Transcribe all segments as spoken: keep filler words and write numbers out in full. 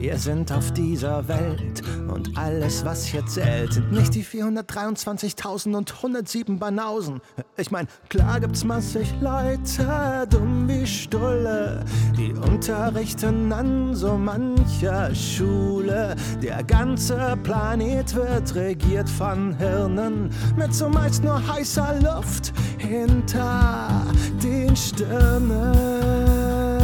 Wir sind auf dieser Welt und alles, was hier zählt, sind nicht die vierhundertdreiundzwanzigtausend und hundertsieben Banausen. Ich mein, klar gibt's massig Leute, dumm wie Stulle, die unterrichten an so mancher Schule. Der ganze Planet wird regiert von Hirnen mit zumeist nur heißer Luft hinter den Stirnen.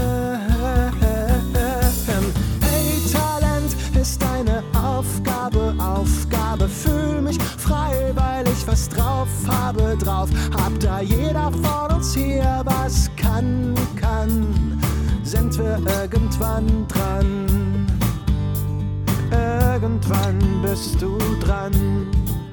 Ist eine Aufgabe, Aufgabe, fühl mich frei, weil ich was drauf habe, drauf hab, da jeder von uns hier was kann, kann, sind wir irgendwann dran, irgendwann bist du dran.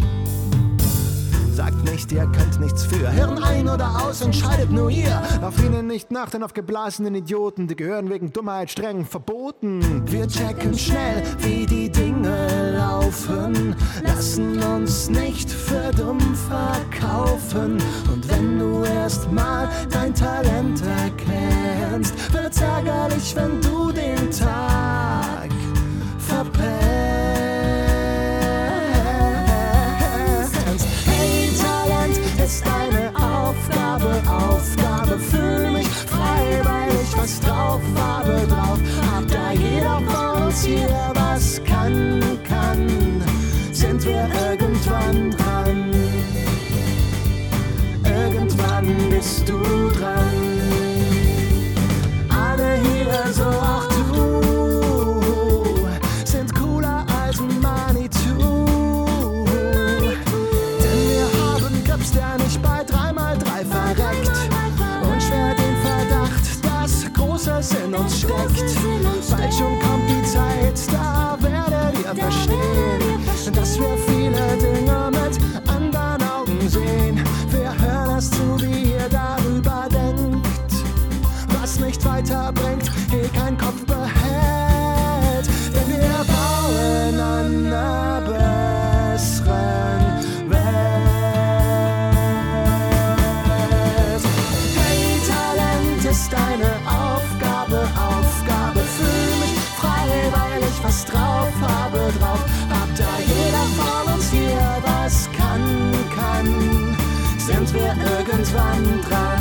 Sagt nicht, ihr könnt nichts für. Hirn ein oder aus, entscheidet nur ihr. Auf ihnen nicht nach, denn auf geblasenen Idioten, die gehören wegen Dummheit streng verboten. Wir checken schnell, wie die Dinge laufen, lassen uns nicht für dumm verkaufen. Und wenn du erst mal dein Talent erkennst, wird's ärgerlich, wenn du den Tag verpennst. Ist eine Aufgabe, Aufgabe, fühl mich frei, weil ich was drauf habe, drauf hab, da jeder von uns hier was kann, kann, sind wir irgendwann dran, irgendwann bist du dran, alle hier, so auch du, sind cooler als Manitou. Der nicht bei drei mal drei verreckt und schwer den Verdacht, dass Großes in uns steckt. Bald schon kommt die Zeit, da werdet ihr verstehen, dass wir viele Dinge mit anderen Augen sehen. Wir hören es zu, wie ihr darüber denkt, was nicht weiterbringt, eh kein Kopf behält, denn wir bauen an einer besseren Welt. Ist eine Aufgabe, Aufgabe, fühl mich frei, weil ich was drauf habe, drauf hab, da jeder von uns hier was kann, kann, sind wir irgendwann dran.